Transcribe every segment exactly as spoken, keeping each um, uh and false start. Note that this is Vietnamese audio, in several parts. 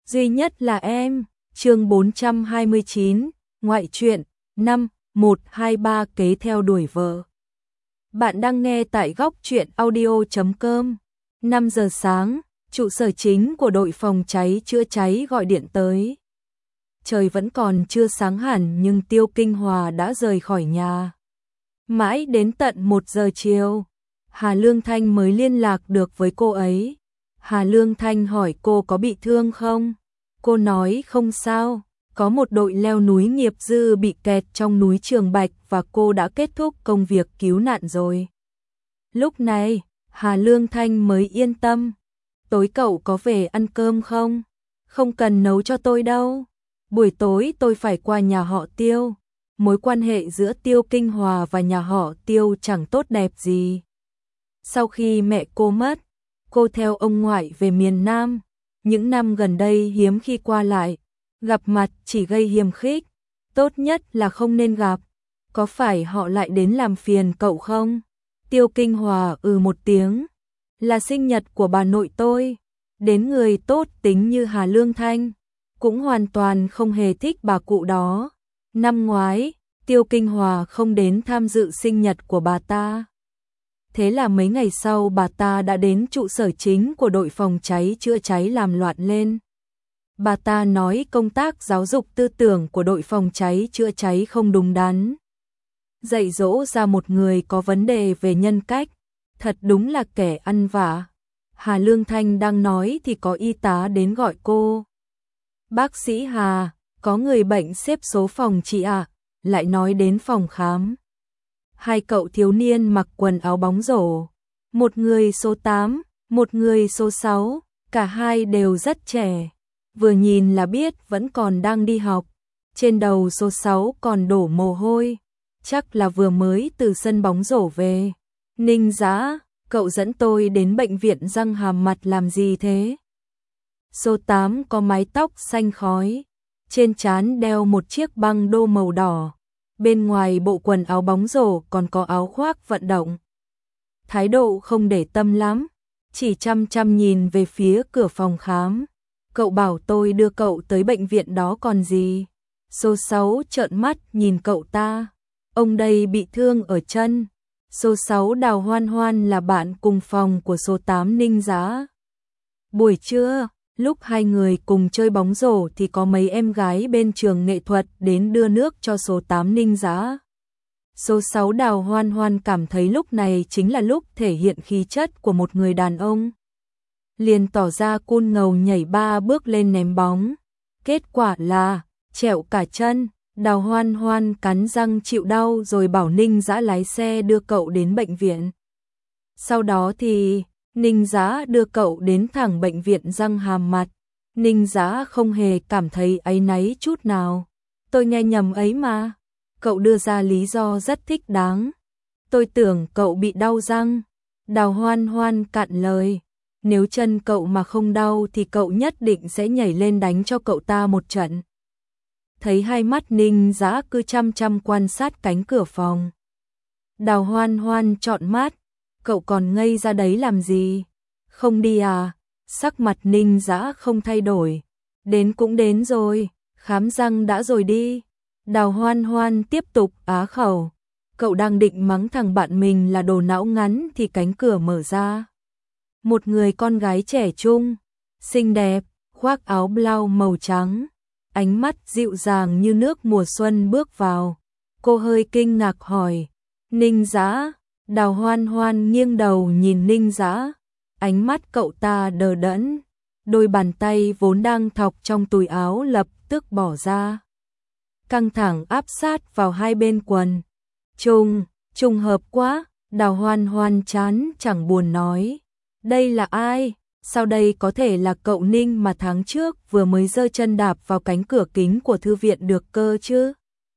duy nhất là em. Chương bốn trăm hai mươi chín, ngoại truyện, năm, một hai ba kế theo đuổi vợ. Bạn đang nghe tại góc truyện audio chấm com. năm giờ sáng, trụ sở chính của đội phòng cháy chữa cháy gọi điện tới. Trời vẫn còn chưa sáng hẳn nhưng Tiêu Kinh Hòa đã rời khỏi nhà. Mãi đến tận một giờ chiều, Hà Lương Thanh mới liên lạc được với cô ấy. Hà Lương Thanh hỏi cô có bị thương không? Cô nói không sao, có một đội leo núi nghiệp dư bị kẹt trong núi Trường Bạch và cô đã kết thúc công việc cứu nạn rồi. Lúc này, Hà Lương Thanh mới yên tâm. Tối cậu có về ăn cơm không? Không cần nấu cho tôi đâu. Buổi tối tôi phải qua nhà họ Tiêu. Mối quan hệ giữa Tiêu Kinh Hòa và nhà họ Tiêu chẳng tốt đẹp gì. Sau khi mẹ cô mất, cô theo ông ngoại về miền Nam. Những năm gần đây hiếm khi qua lại, gặp mặt chỉ gây hiềm khích. Tốt nhất là không nên gặp. Có phải họ lại đến làm phiền cậu không? Tiêu Kinh Hòa ừ một tiếng. Là sinh nhật của bà nội tôi. Đến người tốt tính như Hà Lương Thanh cũng hoàn toàn không hề thích bà cụ đó. Năm ngoái, Tiêu Kinh Hòa không đến tham dự sinh nhật của bà ta. Thế là mấy ngày sau bà ta đã đến trụ sở chính của đội phòng cháy chữa cháy làm loạn lên. Bà ta nói công tác giáo dục tư tưởng của đội phòng cháy chữa cháy không đúng đắn. Dạy dỗ ra một người có vấn đề về nhân cách, thật đúng là kẻ ăn vạ. Hà Lương Thanh đang nói thì có y tá đến gọi cô. Bác sĩ Hà, có người bệnh xếp số phòng chị ạ, à? Lại nói đến phòng khám. Hai cậu thiếu niên mặc quần áo bóng rổ, một người số tám, một người số sáu, cả hai đều rất trẻ, vừa nhìn là biết vẫn còn đang đi học. Trên đầu số sáu còn đổ mồ hôi, chắc là vừa mới từ sân bóng rổ về. Ninh Dã, cậu dẫn tôi đến bệnh viện răng hàm mặt làm gì thế? Số tám có mái tóc xanh khói, trên trán đeo một chiếc băng đô màu đỏ. Bên ngoài bộ quần áo bóng rổ còn có áo khoác vận động. Thái độ không để tâm lắm, chỉ chăm chăm nhìn về phía cửa phòng khám. Cậu bảo tôi đưa cậu tới bệnh viện đó còn gì? Số sáu trợn mắt nhìn cậu ta. Ông đây bị thương ở chân. Số sáu Đào Hoan Hoan là bạn cùng phòng của số tám Ninh Dã. Buổi trưa, lúc hai người cùng chơi bóng rổ thì có mấy em gái bên trường nghệ thuật đến đưa nước cho số tám Ninh Dã. Số sáu Đào Hoan Hoan cảm thấy lúc này chính là lúc thể hiện khí chất của một người đàn ông. Liền tỏ ra cool ngầu nhảy ba bước lên ném bóng. Kết quả là trẹo cả chân. Đào Hoan Hoan cắn răng chịu đau rồi bảo Ninh Dã lái xe đưa cậu đến bệnh viện. Sau đó thì Ninh Dã đưa cậu đến thẳng bệnh viện răng hàm mặt. Ninh Dã không hề cảm thấy áy náy chút nào. Tôi nghe nhầm ấy mà. Cậu đưa ra lý do rất thích đáng. Tôi tưởng cậu bị đau răng. Đào Hoan Hoan cạn lời. Nếu chân cậu mà không đau thì cậu nhất định sẽ nhảy lên đánh cho cậu ta một trận. Thấy hai mắt Ninh Dã cứ chăm chăm quan sát cánh cửa phòng. Đào Hoan Hoan trọn mắt. Cậu còn ngây ra đấy làm gì? Không đi à? Sắc mặt Ninh Dã không thay đổi. Đến cũng đến rồi, khám răng đã rồi đi. Đào Hoan Hoan tiếp tục á khẩu. Cậu đang định mắng thằng bạn mình là đồ não ngắn thì cánh cửa mở ra. Một người con gái trẻ trung, xinh đẹp, khoác áo blau màu trắng. Ánh mắt dịu dàng như nước mùa xuân bước vào. Cô hơi kinh ngạc hỏi. Ninh Dã? Đào Hoan Hoan nghiêng đầu nhìn Ninh Dã. Ánh mắt cậu ta đờ đẫn. Đôi bàn tay vốn đang thọc trong túi áo lập tức bỏ ra. Căng thẳng áp sát vào hai bên quần. Trùng, trùng hợp quá. Đào Hoan Hoan chán chẳng buồn nói. Đây là ai? Sau đây có thể là cậu Ninh mà tháng trước vừa mới giơ chân đạp vào cánh cửa kính của thư viện được cơ chứ?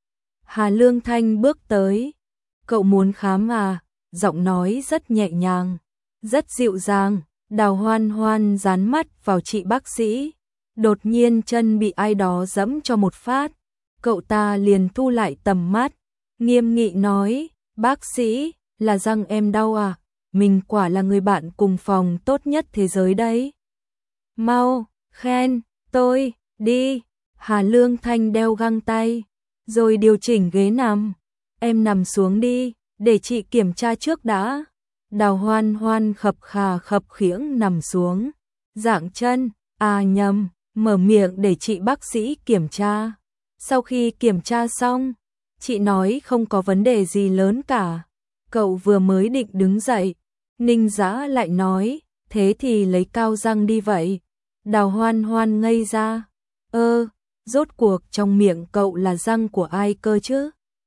Hà Lương Thanh bước tới. Cậu muốn khám à? Giọng nói rất nhẹ nhàng, rất dịu dàng. Đào Hoan Hoan dán mắt vào chị bác sĩ. Đột nhiên chân bị ai đó giẫm cho một phát. Cậu ta liền thu lại tầm mắt, nghiêm nghị nói, bác sĩ, là răng em đau à? Mình quả là người bạn cùng phòng tốt nhất thế giới đấy. Mau, khen, Tôi, đi. Hà Lương Thanh đeo găng tay, rồi điều chỉnh ghế nằm. Em nằm xuống đi, để chị kiểm tra trước đã. Đào Hoan Hoan khập khà khập khiễng nằm xuống. Dạng chân, à nhầm, mở miệng để chị bác sĩ kiểm tra. Sau khi kiểm tra xong, chị nói không có vấn đề gì lớn cả. Cậu vừa mới định đứng dậy, Ninh Dã lại nói, thế thì lấy cao răng đi vậy. Đào Hoan Hoan ngây ra, ơ, rốt cuộc trong miệng cậu là răng của ai cơ chứ?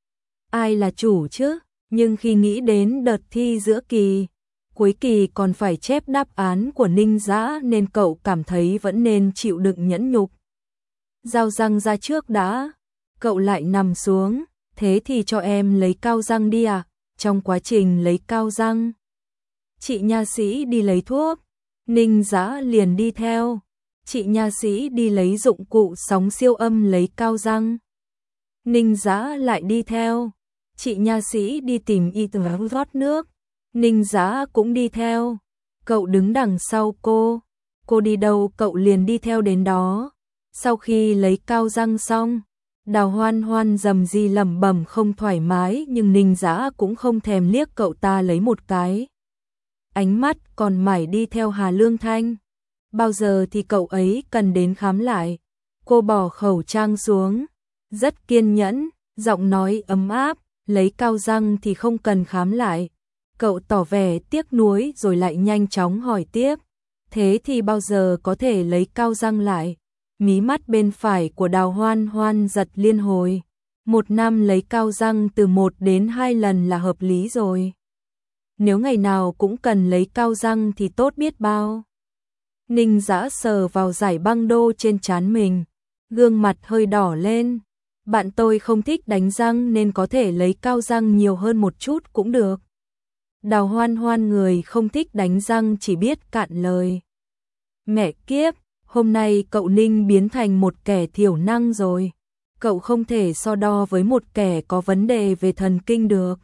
Ai là chủ chứ? Nhưng khi nghĩ đến đợt thi giữa kỳ, cuối kỳ còn phải chép đáp án của Ninh Dã nên cậu cảm thấy vẫn nên chịu đựng nhẫn nhục. Giao răng ra trước đã, cậu lại nằm xuống, thế thì cho em lấy cao răng đi à? Trong quá trình lấy cao răng, chị nha sĩ đi lấy thuốc, Ninh Dã liền đi theo. Chị nha sĩ đi lấy dụng cụ sóng siêu âm lấy cao răng. Ninh Dã lại đi theo. Chị nha sĩ đi tìm y tá rót nước. Ninh Dã cũng đi theo. Cậu đứng đằng sau cô. Cô đi đâu cậu liền đi theo đến đó. Sau khi lấy cao răng xong, Đào Hoan Hoan rầm rì lẩm bẩm không thoải mái, nhưng Ninh Dã cũng không thèm liếc cậu ta lấy một cái. Ánh mắt còn mải đi theo Hà Lương Thanh. Bao giờ thì cậu ấy cần đến khám lại. Cô bỏ khẩu trang xuống, rất kiên nhẫn, giọng nói ấm áp, lấy cao răng thì không cần khám lại. Cậu tỏ vẻ tiếc nuối rồi lại nhanh chóng hỏi tiếp, thế thì bao giờ có thể lấy cao răng lại? Mí mắt bên phải của Đào Hoan Hoan giật liên hồi. Một năm lấy cao răng từ một đến hai lần là hợp lý rồi. Nếu ngày nào cũng cần lấy cao răng thì tốt biết bao. Ninh Dã sờ vào dải băng đô trên trán mình, gương mặt hơi đỏ lên. Bạn tôi không thích đánh răng nên có thể lấy cao răng nhiều hơn một chút cũng được. Đào Hoan Hoan người không thích đánh răng chỉ biết cạn lời. Mẹ kiếp, hôm nay cậu Ninh biến thành một kẻ thiểu năng rồi. Cậu không thể so đo với một kẻ có vấn đề về thần kinh được.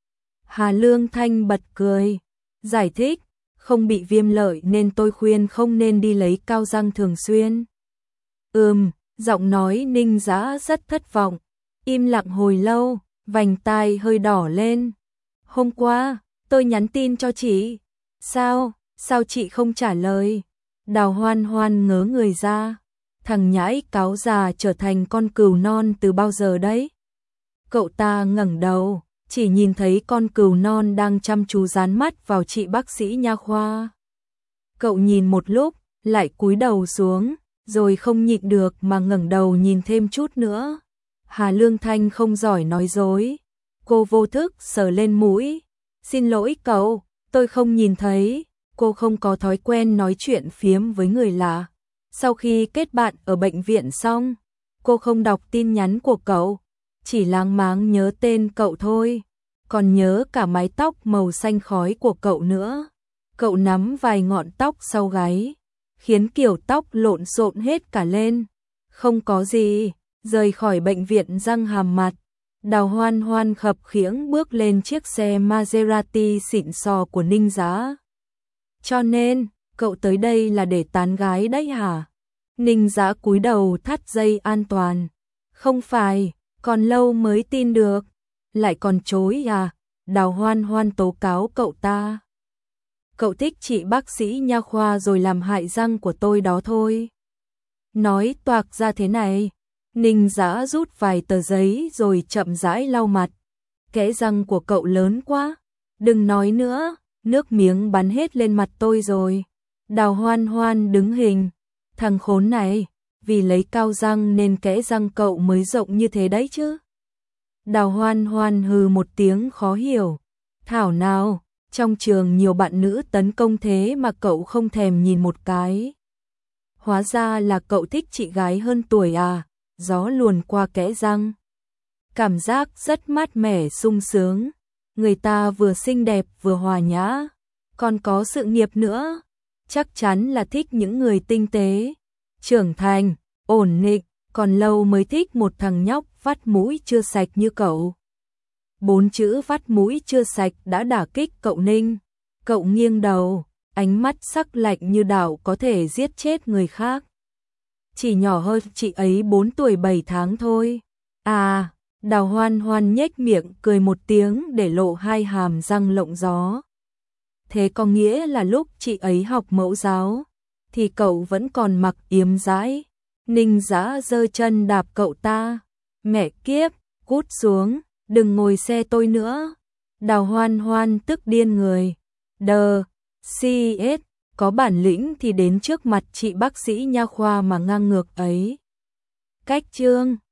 Hà Lương Thanh bật cười, giải thích, không bị viêm lợi nên tôi khuyên không nên đi lấy cao răng thường xuyên. Ừm, giọng nói Ninh Dã rất thất vọng, im lặng hồi lâu, vành tai hơi đỏ lên. Hôm qua, tôi nhắn tin cho chị. Sao, sao chị không trả lời? Đào Hoan Hoan ngớ người ra. Thằng nhãi cáo già trở thành con cừu non từ bao giờ đấy? Cậu ta ngẩng đầu, chỉ nhìn thấy con cừu non đang chăm chú dán mắt vào chị bác sĩ nha khoa. Cậu nhìn một lúc, lại cúi đầu xuống, rồi không nhịn được mà ngẩng đầu nhìn thêm chút nữa. Hà Lương Thanh không giỏi nói dối. Cô vô thức sờ lên mũi. Xin lỗi cậu, tôi không nhìn thấy. Cô không có thói quen nói chuyện phiếm với người lạ. Sau khi kết bạn ở bệnh viện xong, cô không đọc tin nhắn của cậu, chỉ láng máng nhớ tên cậu thôi, còn nhớ cả mái tóc màu xanh khói của cậu nữa. Cậu nắm vài ngọn tóc sau gáy, khiến kiểu tóc lộn xộn hết cả lên. Không có gì, rời khỏi bệnh viện răng hàm mặt. Đào Hoan Hoan khập khiễng bước lên chiếc xe Maserati xịn sò của Ninh Dã. Cho nên, cậu tới đây là để tán gái đấy hả? Ninh Dã cúi đầu thắt dây an toàn. Không phải, còn lâu mới tin được. Lại còn chối à? Đào Hoan Hoan tố cáo cậu ta. Cậu thích chị bác sĩ nha khoa rồi làm hại răng của tôi đó thôi. Nói toạc ra thế này. Ninh Dã rút vài tờ giấy rồi chậm rãi lau mặt. Kẽ răng của cậu lớn quá. Đừng nói nữa, nước miếng bắn hết lên mặt tôi rồi. Đào Hoan Hoan đứng hình. Thằng khốn này, vì lấy cao răng nên kẽ răng cậu mới rộng như thế đấy chứ. Đào Hoan Hoan hừ một tiếng khó hiểu. Thảo nào, trong trường nhiều bạn nữ tấn công thế mà cậu không thèm nhìn một cái. Hóa ra là cậu thích chị gái hơn tuổi à? Gió luồn qua kẽ răng. Cảm giác rất mát mẻ sung sướng. Người ta vừa xinh đẹp vừa hòa nhã, còn có sự nghiệp nữa. Chắc chắn là thích những người tinh tế, trưởng thành, ổn định, còn lâu mới thích một thằng nhóc vắt mũi chưa sạch như cậu. Bốn chữ vắt mũi chưa sạch đã đả kích cậu Ninh. Cậu nghiêng đầu, ánh mắt sắc lạnh như đao có thể giết chết người khác. chỉ nhỏ hơn chị ấy bốn tuổi bảy tháng thôi. À, Đào Hoan Hoan nhếch miệng cười một tiếng để lộ hai hàm răng lộng gió. Thế có nghĩa là lúc chị ấy học mẫu giáo, thì cậu vẫn còn mặc yếm dãi. Ninh Dã giơ chân đạp cậu ta. Mẹ kiếp, cút xuống, đừng ngồi xe tôi nữa. Đào Hoan Hoan tức điên người. Đờ, xê ét, có bản lĩnh thì đến trước mặt chị bác sĩ nha khoa mà ngang ngược ấy. Cách chương